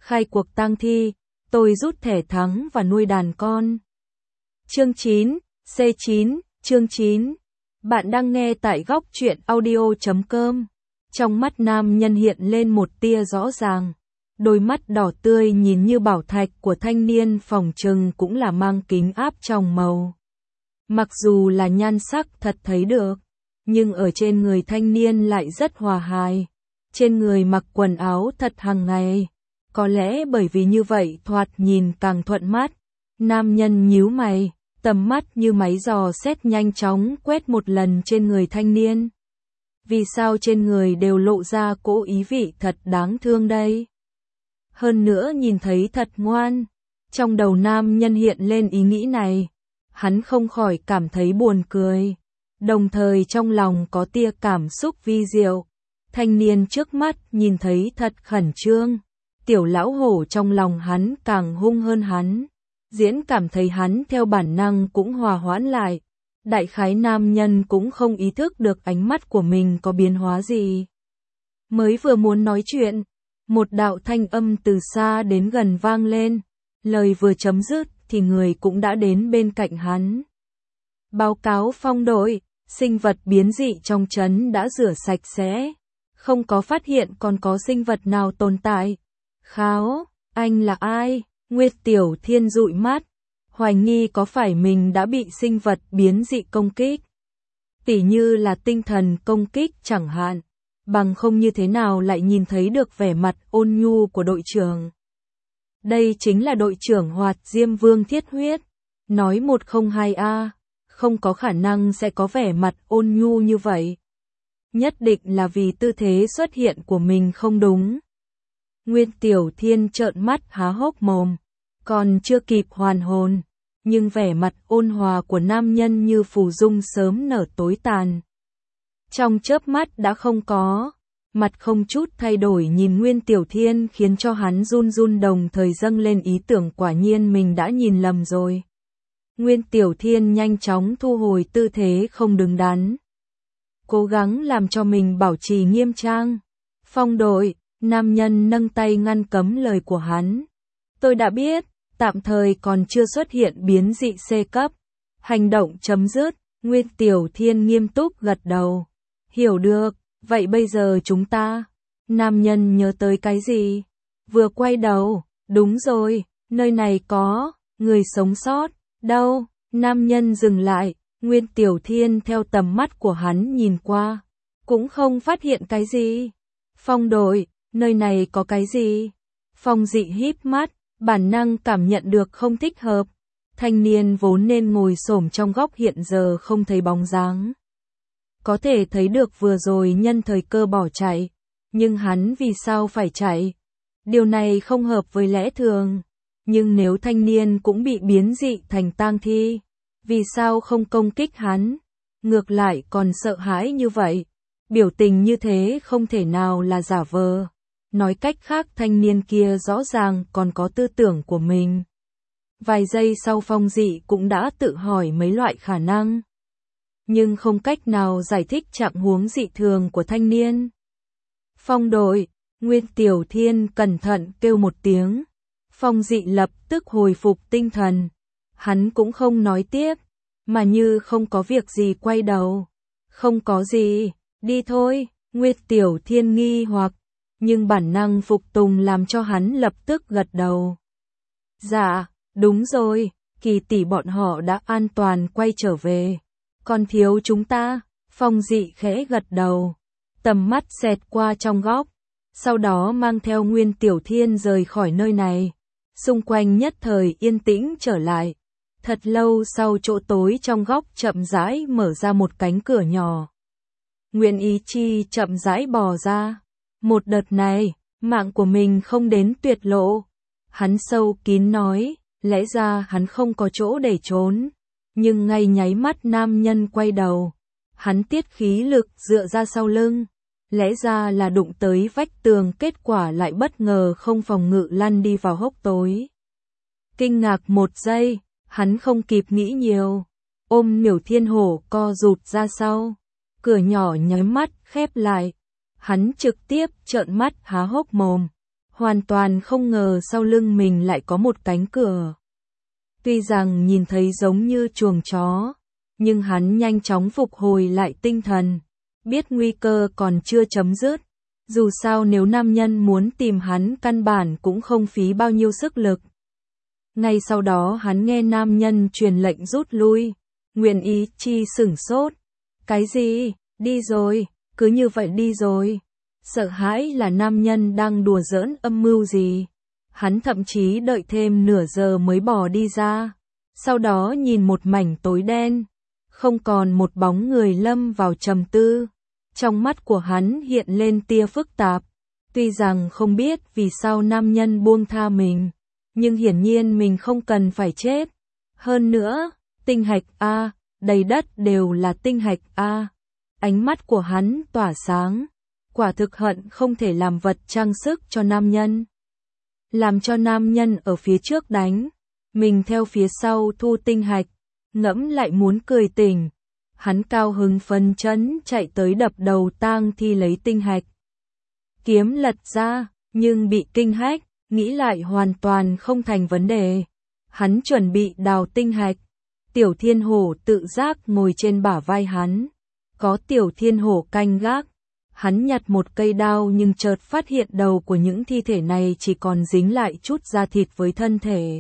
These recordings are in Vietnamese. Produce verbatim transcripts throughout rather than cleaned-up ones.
khai cuộc tang thi, tôi rút thẻ thắng và nuôi đàn con. Chương chín, C chín, chương chín. Bạn đang nghe tại góc truyện audio chấm com. Trong mắt nam nhân hiện lên một tia rõ ràng. Đôi mắt đỏ tươi nhìn như bảo thạch của thanh niên phòng trừng cũng là mang kính áp tròng màu. Mặc dù là nhan sắc thật thấy được, nhưng ở trên người thanh niên lại rất hòa hài. Trên người mặc quần áo thật hàng ngày. Có lẽ bởi vì như vậy thoạt nhìn càng thuận mắt. Nam nhân nhíu mày, tầm mắt như máy dò xét nhanh chóng quét một lần trên người thanh niên. Vì sao trên người đều lộ ra cỗ ý vị thật đáng thương đây? Hơn nữa nhìn thấy thật ngoan. Trong đầu nam nhân hiện lên ý nghĩ này. Hắn không khỏi cảm thấy buồn cười. Đồng thời trong lòng có tia cảm xúc vi diệu. Thanh niên trước mắt nhìn thấy thật khẩn trương. Tiểu lão hổ trong lòng hắn càng hung hơn hắn. Diễn cảm thấy hắn theo bản năng cũng hòa hoãn lại. Đại khái nam nhân cũng không ý thức được ánh mắt của mình có biến hóa gì. Mới vừa muốn nói chuyện, một đạo thanh âm từ xa đến gần vang lên. Lời vừa chấm dứt thì người cũng đã đến bên cạnh hắn. Báo cáo phong đội, sinh vật biến dị trong trấn đã rửa sạch sẽ. Không có phát hiện còn có sinh vật nào tồn tại. Kháo, anh là ai? Nguyệt Tiểu Thiên dụi mắt, hoài nghi có phải mình đã bị sinh vật biến dị công kích. Tỉ như là tinh thần công kích chẳng hạn, bằng không như thế nào lại nhìn thấy được vẻ mặt ôn nhu của đội trưởng. Đây chính là đội trưởng Hoạt Diêm Vương Thiết Huyết, nói một không hai a, không có khả năng sẽ có vẻ mặt ôn nhu như vậy. Nhất định là vì tư thế xuất hiện của mình không đúng. Nguyên Tiểu Thiên trợn mắt há hốc mồm, còn chưa kịp hoàn hồn, nhưng vẻ mặt ôn hòa của nam nhân như phù dung sớm nở tối tàn. Trong chớp mắt đã không có, mặt không chút thay đổi nhìn Nguyên Tiểu Thiên khiến cho hắn run run đồng thời dâng lên ý tưởng quả nhiên mình đã nhìn lầm rồi. Nguyên Tiểu Thiên nhanh chóng thu hồi tư thế không đứng đắn. Cố gắng làm cho mình bảo trì nghiêm trang. Phong đội, nam nhân nâng tay ngăn cấm lời của hắn. Tôi đã biết, tạm thời còn chưa xuất hiện biến dị C cấp. Hành động chấm dứt, Nguyên Tiểu Thiên nghiêm túc gật đầu. Hiểu được, vậy bây giờ chúng ta... Nam nhân nhớ tới cái gì? Vừa quay đầu, đúng rồi, nơi này có, người sống sót, đâu? Nam nhân dừng lại, Nguyên Tiểu Thiên theo tầm mắt của hắn nhìn qua. Cũng không phát hiện cái gì. Phong đội, nơi này có cái gì? Phong dị híp mắt, bản năng cảm nhận được không thích hợp. Thanh niên vốn nên ngồi xổm trong góc hiện giờ không thấy bóng dáng. Có thể thấy được vừa rồi nhân thời cơ bỏ chạy. Nhưng hắn vì sao phải chạy? Điều này không hợp với lẽ thường. Nhưng nếu thanh niên cũng bị biến dị thành tang thi, vì sao không công kích hắn? Ngược lại còn sợ hãi như vậy. Biểu tình như thế không thể nào là giả vờ. Nói cách khác thanh niên kia rõ ràng còn có tư tưởng của mình. Vài giây sau Phong dị cũng đã tự hỏi mấy loại khả năng. Nhưng không cách nào giải thích trạng huống dị thường của thanh niên. Phong đội, Nguyên Tiểu Thiên cẩn thận kêu một tiếng. Phong dị lập tức hồi phục tinh thần. Hắn cũng không nói tiếp, mà như không có việc gì quay đầu. Không có gì, đi thôi, Nguyên Tiểu Thiên nghi hoặc. Nhưng bản năng phục tùng làm cho hắn lập tức gật đầu. Dạ, đúng rồi, Kỳ tỷ bọn họ đã an toàn quay trở về. Còn thiếu chúng ta, Phong dị khẽ gật đầu. Tầm mắt xẹt qua trong góc. Sau đó mang theo Nguyên Tiểu Thiên rời khỏi nơi này. Xung quanh nhất thời yên tĩnh trở lại. Thật lâu sau chỗ tối trong góc chậm rãi mở ra một cánh cửa nhỏ. Nguyên Ý Chi chậm rãi bò ra. Một đợt này, mạng của mình không đến tuyệt lộ. Hắn sâu kín nói, lẽ ra hắn không có chỗ để trốn. Nhưng ngay nháy mắt nam nhân quay đầu. Hắn tiết khí lực dựa ra sau lưng. Lẽ ra là đụng tới vách tường kết quả lại bất ngờ không phòng ngự lăn đi vào hốc tối. Kinh ngạc một giây, hắn không kịp nghĩ nhiều. Ôm Miểu Thiên Hổ co rụt ra sau. Cửa nhỏ nháy mắt khép lại. Hắn trực tiếp trợn mắt há hốc mồm. hoàn toàn không ngờ sau lưng mình lại có một cánh cửa. Tuy rằng nhìn thấy giống như chuồng chó, nhưng hắn nhanh chóng phục hồi lại tinh thần, biết nguy cơ còn chưa chấm dứt. Dù sao nếu nam nhân muốn tìm hắn căn bản cũng không phí bao nhiêu sức lực. Ngay sau đó hắn nghe nam nhân truyền lệnh rút lui. Nguyễn Ý Chi sửng sốt. Cái gì? Đi rồi, cứ như vậy đi rồi. Sợ hãi là nam nhân đang đùa giỡn âm mưu gì. Hắn thậm chí đợi thêm nửa giờ mới bỏ đi ra. Sau đó nhìn một mảnh tối đen, không còn một bóng người, lâm vào trầm tư. Trong mắt của hắn hiện lên tia phức tạp. Tuy rằng không biết vì sao nam nhân buông tha mình, nhưng hiển nhiên mình không cần phải chết. Hơn nữa, tinh hạch A, đầy đất đều là tinh hạch A. Ánh mắt của hắn tỏa sáng. Quả thực hận không thể làm vật trang sức cho nam nhân. Làm cho nam nhân ở phía trước đánh, mình theo phía sau thu tinh hạch. Ngẫm lại muốn cười tỉnh. Hắn cao hứng phấn chấn chạy tới đập đầu tang thi lấy tinh hạch. Kiếm lật ra, nhưng bị kinh hách, nghĩ lại hoàn toàn không thành vấn đề. Hắn chuẩn bị đào tinh hạch. Tiểu Thiên Hổ tự giác ngồi trên bả vai hắn. Có Tiểu Thiên Hổ canh gác. Hắn nhặt một cây đao nhưng chợt phát hiện đầu của những thi thể này chỉ còn dính lại chút da thịt với thân thể.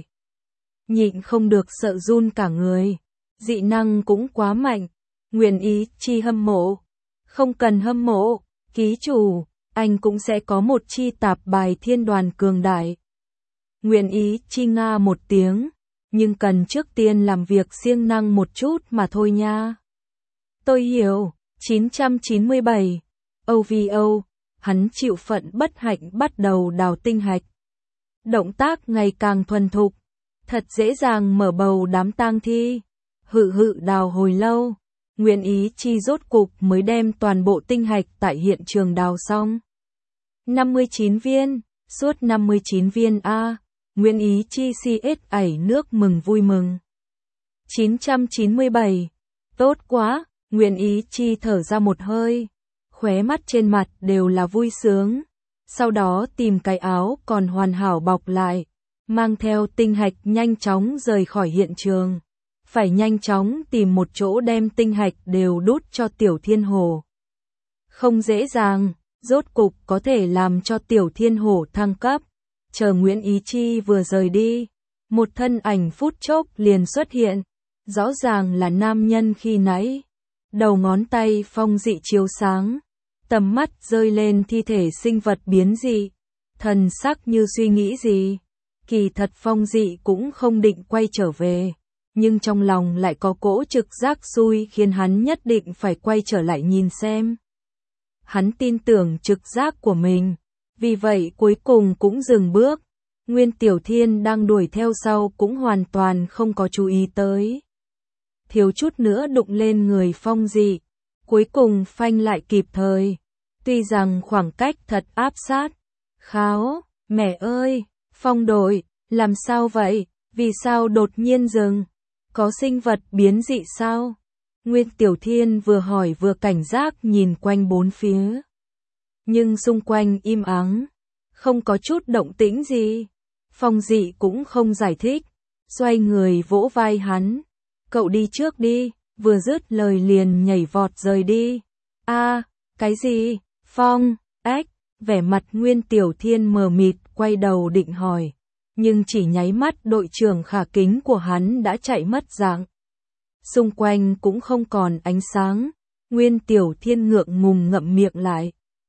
Nhịn không được sợ run cả người. Dị năng cũng quá mạnh. Nguyễn Ý Chi hâm mộ. Không cần hâm mộ, ký chủ, anh cũng sẽ có một chi tạp bài thiên đoàn cường đại. Nguyễn Ý Chi nga một tiếng, nhưng cần trước tiên làm việc siêng năng một chút mà thôi nha. Tôi hiểu. chín trăm chín mươi bảy. ô vê ô, hắn chịu phận bất hạnh bắt đầu đào tinh hạch. Động tác ngày càng thuần thục, thật dễ dàng mở bầu đám tang thi. Hự hự đào hồi lâu, Nguyễn Ý Chi rốt cục mới đem toàn bộ tinh hạch tại hiện trường đào xong. năm mươi chín viên, suốt năm mươi chín viên A, Nguyễn Ý Chi xê ét ảy nước mừng vui mừng. chín trăm chín mươi bảy, tốt quá, Nguyễn Ý Chi thở ra một hơi, khóe mắt trên mặt đều là vui sướng. Sau đó tìm cái áo còn hoàn hảo bọc lại, mang theo tinh hạch nhanh chóng rời khỏi hiện trường. Phải nhanh chóng tìm một chỗ đem tinh hạch đều đút cho Tiểu Thiên Hổ. Không dễ dàng, rốt cục có thể làm cho Tiểu Thiên Hổ thăng cấp. Chờ Nguyễn Ý Chi vừa rời đi, một thân ảnh phút chốc liền xuất hiện. Rõ ràng là nam nhân khi nãy. Đầu ngón tay phong dị chiếu sáng, tầm mắt rơi lên thi thể sinh vật biến dị. Thần sắc như suy nghĩ gì. Kỳ thật phong dị cũng không định quay trở về. Nhưng trong lòng lại có cỗ trực giác xui khiến hắn nhất định phải quay trở lại nhìn xem. Hắn tin tưởng trực giác của mình, vì vậy cuối cùng cũng dừng bước. Nguyên Tiểu Thiên đang đuổi theo sau cũng hoàn toàn không có chú ý tới. Thiếu chút nữa đụng lên người phong dị, cuối cùng phanh lại kịp thời. Tuy rằng khoảng cách thật áp sát. Kháo, mẹ ơi, phong đội, làm sao vậy, vì sao đột nhiên dừng? Có sinh vật biến dị sao? Nguyên Tiểu Thiên vừa hỏi vừa cảnh giác nhìn quanh bốn phía. Nhưng xung quanh im ắng, không có chút động tĩnh gì. Phong dị cũng không giải thích, xoay người vỗ vai hắn. Cậu đi trước đi, vừa dứt lời liền nhảy vọt rời đi. A, cái gì? Phong, ếch, vẻ mặt Nguyên Tiểu Thiên mờ mịt quay đầu định hỏi. Nhưng chỉ nháy mắt đội trưởng khả kính của hắn đã chạy mất dạng. Xung quanh cũng không còn ánh sáng, Nguyên Tiểu Thiên ngượng ngùng ngậm miệng lại.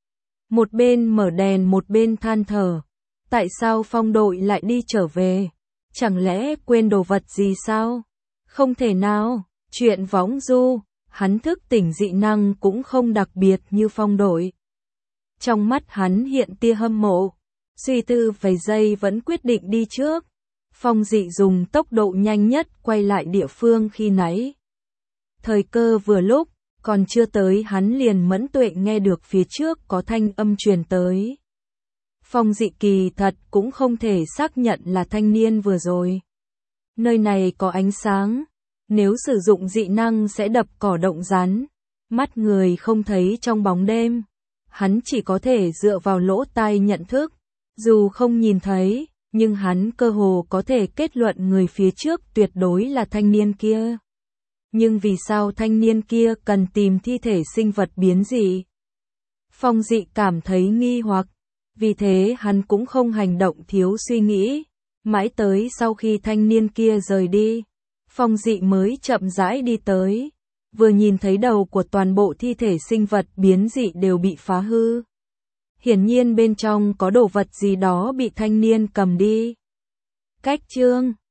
Một bên mở đèn một bên than thở. Tại sao phong đội lại đi trở về? Chẳng lẽ quên đồ vật gì sao? Không thể nào, chuyện võng du, hắn thức tỉnh dị năng cũng không đặc biệt như phong đội. Trong mắt hắn hiện tia hâm mộ. Suy tư vài giây vẫn quyết định đi trước. Phong dị dùng tốc độ nhanh nhất quay lại địa phương khi nãy. Thời cơ vừa lúc, còn chưa tới hắn liền mẫn tuệ nghe được phía trước có thanh âm truyền tới. Phong dị kỳ thật cũng không thể xác nhận là thanh niên vừa rồi. Nơi này có ánh sáng, nếu sử dụng dị năng sẽ đập cỏ động rắn. Mắt người không thấy trong bóng đêm, hắn chỉ có thể dựa vào lỗ tai nhận thức. Dù không nhìn thấy, nhưng hắn cơ hồ có thể kết luận người phía trước tuyệt đối là thanh niên kia. Nhưng vì sao thanh niên kia cần tìm thi thể sinh vật biến dị? Phong Dị cảm thấy nghi hoặc, vì thế hắn cũng không hành động thiếu suy nghĩ. Mãi tới sau khi thanh niên kia rời đi, Phong Dị mới chậm rãi đi tới, vừa nhìn thấy đầu của toàn bộ thi thể sinh vật biến dị đều bị phá hư. Hiển nhiên bên trong có đồ vật gì đó bị thanh niên cầm đi. Cách chương